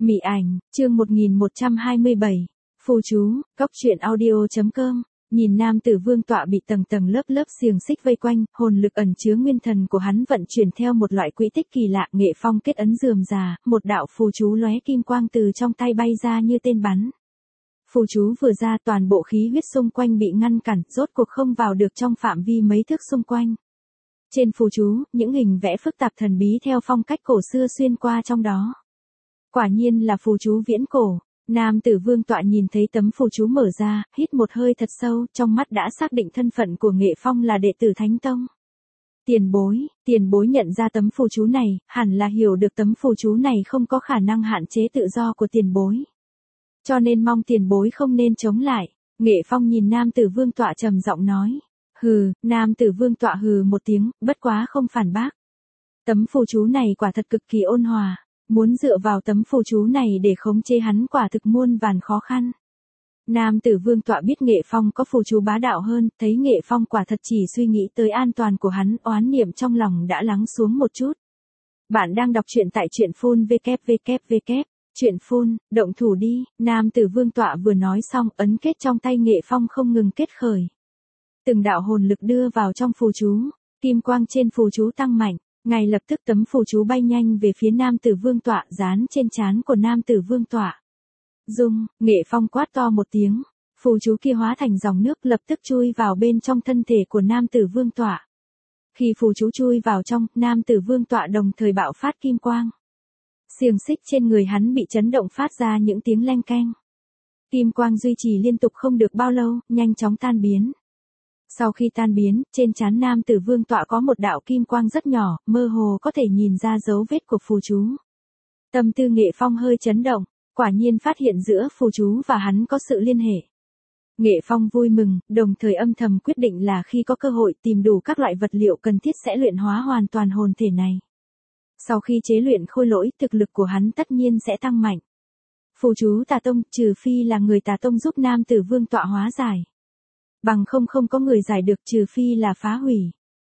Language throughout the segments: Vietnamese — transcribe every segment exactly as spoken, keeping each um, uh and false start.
Mị ảnh, chương một nghìn một trăm hai mươi bảy. Phù chú, cóc truyện audio chấm com. Nhìn nam tử vương tọa bị tầng tầng lớp lớp xiềng xích vây quanh, hồn lực ẩn chứa nguyên thần của hắn vận chuyển theo một loại quỹ tích kỳ lạ. Nghệ Phong kết ấn rườm rà, một đạo phù chú lóe kim quang từ trong tay bay ra như tên bắn. Phù chú vừa ra, toàn bộ khí huyết xung quanh bị ngăn cản, rốt cuộc không vào được trong phạm vi mấy thước xung quanh. Trên phù chú, những hình vẽ phức tạp thần bí theo phong cách cổ xưa xuyên qua trong đó. Quả nhiên là phù chú viễn cổ. Nam tử vương tọa nhìn thấy tấm phù chú mở ra, hít một hơi thật sâu, trong mắt đã xác định thân phận của Nghệ Phong là đệ tử Thánh Tông. Tiền bối, tiền bối nhận ra tấm phù chú này, hẳn là hiểu được tấm phù chú này không có khả năng hạn chế tự do của tiền bối. Cho nên mong tiền bối không nên chống lại. Nghệ Phong nhìn nam tử vương tọa trầm giọng nói. Hừ, nam tử vương tọa hừ một tiếng, bất quá không phản bác. Tấm phù chú này quả thật cực kỳ ôn hòa. Muốn dựa vào tấm phù chú này để khống chế hắn quả thực muôn vàn khó khăn. Nam tử vương tọa biết Nghệ Phong có phù chú bá đạo hơn, thấy Nghệ Phong quả thật chỉ suy nghĩ tới an toàn của hắn, oán niệm trong lòng đã lắng xuống một chút. Bạn đang đọc truyện tại truyện phun vê vê vê. Truyện phun, động thủ đi. Nam tử vương tọa vừa nói xong, ấn kết trong tay Nghệ Phong không ngừng kết khởi. Từng đạo hồn lực đưa vào trong phù chú, kim quang trên phù chú tăng mạnh. Ngay lập tức tấm phù chú bay nhanh về phía nam tử vương tọa, dán trên trán của nam tử vương tọa. Dung, Nghệ Phong quát to một tiếng, phù chú kia hóa thành dòng nước lập tức chui vào bên trong thân thể của nam tử vương tọa. Khi phù chú chui vào trong, nam tử vương tọa đồng thời bạo phát kim quang. Xiềng xích trên người hắn bị chấn động phát ra những tiếng leng keng. Kim quang duy trì liên tục không được bao lâu, nhanh chóng tan biến. Sau khi tan biến, trên trán nam tử vương tọa có một đạo kim quang rất nhỏ, mơ hồ có thể nhìn ra dấu vết của phù chú. Tâm tư Nghệ Phong hơi chấn động, quả nhiên phát hiện giữa phù chú và hắn có sự liên hệ. Nghệ Phong vui mừng, đồng thời âm thầm quyết định là khi có cơ hội tìm đủ các loại vật liệu cần thiết sẽ luyện hóa hoàn toàn hồn thể này. Sau khi chế luyện khôi lỗi, thực lực của hắn tất nhiên sẽ tăng mạnh. Phù chú Tà Tông, trừ phi là người Tà Tông giúp nam tử vương tọa hóa giải. Bằng không không có người giải được, trừ phi là phá hủy.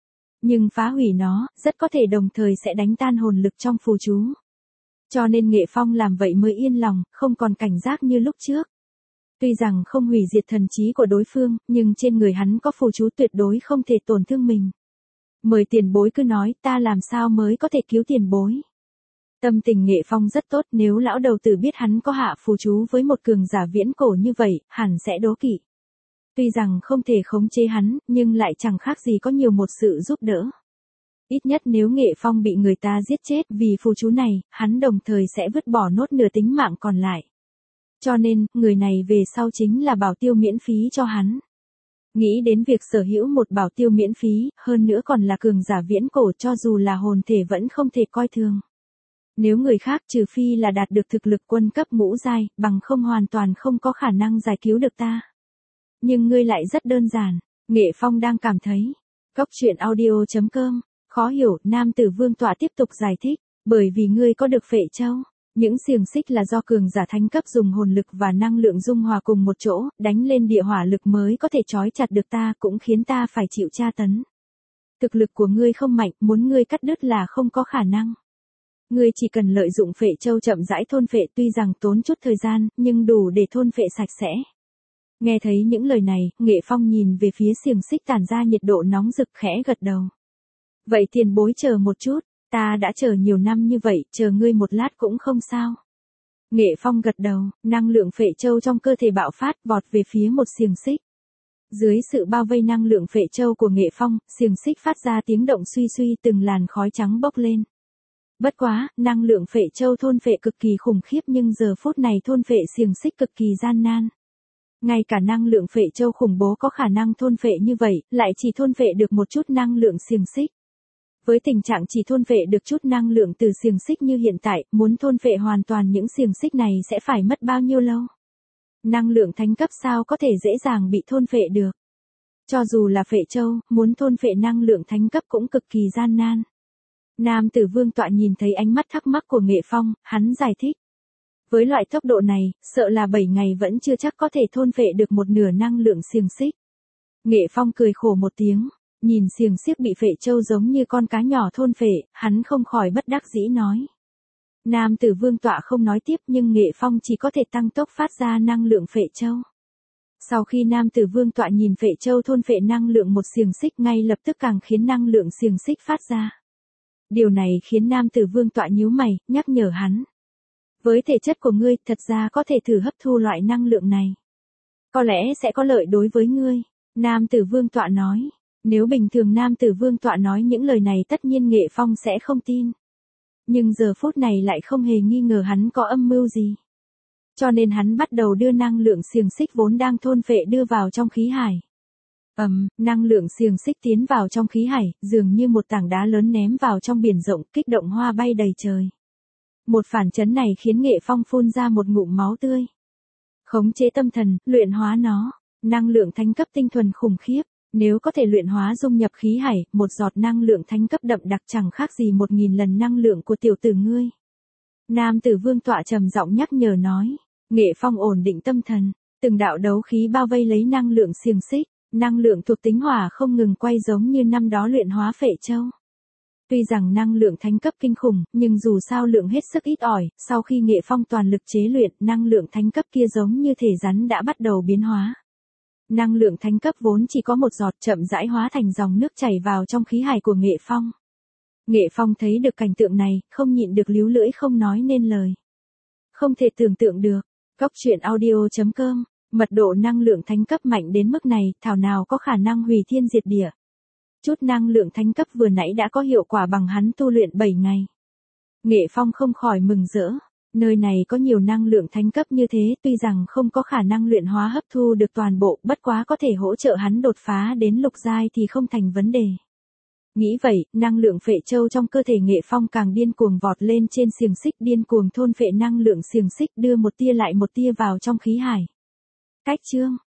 Nhưng phá hủy nó, rất có thể đồng thời sẽ đánh tan hồn lực trong phù chú. Cho nên Nghệ Phong làm vậy mới yên lòng, không còn cảnh giác như lúc trước. Tuy rằng không hủy diệt thần trí của đối phương, nhưng trên người hắn có phù chú tuyệt đối không thể tổn thương mình. Mời tiền bối cứ nói, ta làm sao mới có thể cứu tiền bối. Tâm tình Nghệ Phong rất tốt, nếu lão đầu tử biết hắn có hạ phù chú với một cường giả viễn cổ như vậy, hẳn sẽ đố kỵ. Tuy rằng không thể khống chế hắn, nhưng lại chẳng khác gì có nhiều một sự giúp đỡ. Ít nhất nếu Nghệ Phong bị người ta giết chết vì phù chú này, hắn đồng thời sẽ vứt bỏ nốt nửa tính mạng còn lại. Cho nên, người này về sau chính là bảo tiêu miễn phí cho hắn. Nghĩ đến việc sở hữu một bảo tiêu miễn phí, hơn nữa còn là cường giả viễn cổ, cho dù là hồn thể vẫn không thể coi thường. Nếu người khác trừ phi là đạt được thực lực quân cấp ngũ giai, bằng không hoàn toàn không có khả năng giải cứu được ta. Nhưng ngươi lại rất đơn giản, Nghệ Phong đang cảm thấy. Cóc truyện audio chấm com, khó hiểu, nam tử vương tọa tiếp tục giải thích, bởi vì ngươi có được phệ châu. Những xiềng xích là do cường giả thánh cấp dùng hồn lực và năng lượng dung hòa cùng một chỗ, đánh lên địa hỏa lực mới có thể trói chặt được ta, cũng khiến ta phải chịu tra tấn. Thực lực của ngươi không mạnh, muốn ngươi cắt đứt là không có khả năng. Ngươi chỉ cần lợi dụng phệ châu chậm rãi thôn phệ, tuy rằng tốn chút thời gian, nhưng đủ để thôn phệ sạch sẽ. Nghe thấy những lời này, Nghệ Phong nhìn về phía xiềng xích tản ra nhiệt độ nóng rực, khẽ gật đầu. Vậy tiền bối chờ một chút, ta đã chờ nhiều năm như vậy, chờ ngươi một lát cũng không sao. Nghệ Phong gật đầu, năng lượng phệ châu trong cơ thể bạo phát, vọt về phía một xiềng xích. Dưới sự bao vây năng lượng phệ châu của Nghệ Phong, xiềng xích phát ra tiếng động suy suy, từng làn khói trắng bốc lên. Bất quá, năng lượng phệ châu thôn phệ cực kỳ khủng khiếp, nhưng giờ phút này thôn phệ xiềng xích cực kỳ gian nan. Ngay cả năng lượng phệ châu khủng bố có khả năng thôn phệ như vậy, lại chỉ thôn phệ được một chút năng lượng xiềng xích. Với tình trạng chỉ thôn phệ được chút năng lượng từ xiềng xích như hiện tại, muốn thôn phệ hoàn toàn những xiềng xích này sẽ phải mất bao nhiêu lâu? Năng lượng thánh cấp sao có thể dễ dàng bị thôn phệ được? Cho dù là phệ châu, muốn thôn phệ năng lượng thánh cấp cũng cực kỳ gian nan. Nam tử vương tọa nhìn thấy ánh mắt thắc mắc của Nghệ Phong, hắn giải thích. Với loại tốc độ này, sợ là bảy ngày vẫn chưa chắc có thể thôn phệ được một nửa năng lượng xiềng xích. Nghệ Phong cười khổ một tiếng, nhìn xiềng xích bị phệ châu giống như con cá nhỏ thôn phệ, hắn không khỏi bất đắc dĩ nói. Nam tử vương tọa không nói tiếp nhưng Nghệ Phong chỉ có thể tăng tốc phát ra năng lượng phệ châu. Sau khi nam tử vương tọa nhìn phệ châu thôn phệ năng lượng một xiềng xích ngay lập tức càng khiến năng lượng xiềng xích phát ra. Điều này khiến nam tử vương tọa nhíu mày, nhắc nhở hắn. Với thể chất của ngươi thật ra có thể thử hấp thu loại năng lượng này. Có lẽ sẽ có lợi đối với ngươi. Nam tử vương tọa nói. Nếu bình thường nam tử vương tọa nói những lời này tất nhiên Nghệ Phong sẽ không tin. Nhưng giờ phút này lại không hề nghi ngờ hắn có âm mưu gì. Cho nên hắn bắt đầu đưa năng lượng xiềng xích vốn đang thôn phệ đưa vào trong khí hải. Ầm, um, năng lượng xiềng xích tiến vào trong khí hải, dường như một tảng đá lớn ném vào trong biển rộng, kích động hoa bay đầy trời. Một phản chấn này khiến Nghệ Phong phun ra một ngụm máu tươi. Khống chế tâm thần, luyện hóa nó, năng lượng thánh cấp tinh thuần khủng khiếp. Nếu có thể luyện hóa dung nhập khí hải, một giọt năng lượng thánh cấp đậm đặc chẳng khác gì một nghìn lần năng lượng của tiểu tử ngươi. Nam tử vương tọa trầm giọng nhắc nhở nói. Nghệ Phong ổn định tâm thần, từng đạo đấu khí bao vây lấy năng lượng xiềng xích, năng lượng thuộc tính hỏa không ngừng quay giống như năm đó luyện hóa phệ châu. Tuy rằng năng lượng thánh cấp kinh khủng, nhưng dù sao lượng hết sức ít ỏi, sau khi Nghệ Phong toàn lực chế luyện, năng lượng thánh cấp kia giống như thể rắn đã bắt đầu biến hóa. Năng lượng thánh cấp vốn chỉ có một giọt chậm rãi hóa thành dòng nước chảy vào trong khí hải của Nghệ Phong. Nghệ Phong thấy được cảnh tượng này, không nhịn được líu lưỡi không nói nên lời. Không thể tưởng tượng được. Cốc truyện audio chấm com, mật độ năng lượng thánh cấp mạnh đến mức này, thảo nào có khả năng hủy thiên diệt địa. Chút năng lượng thánh cấp vừa nãy đã có hiệu quả bằng hắn tu luyện bảy ngày. Nghệ Phong không khỏi mừng rỡ. Nơi này có nhiều năng lượng thánh cấp như thế, tuy rằng không có khả năng luyện hóa hấp thu được toàn bộ, bất quá có thể hỗ trợ hắn đột phá đến lục giai thì không thành vấn đề. Nghĩ vậy, năng lượng phệ châu trong cơ thể Nghệ Phong càng điên cuồng vọt lên trên xiềng xích, điên cuồng thôn phệ năng lượng xiềng xích, đưa một tia lại một tia vào trong khí hải. Cách chương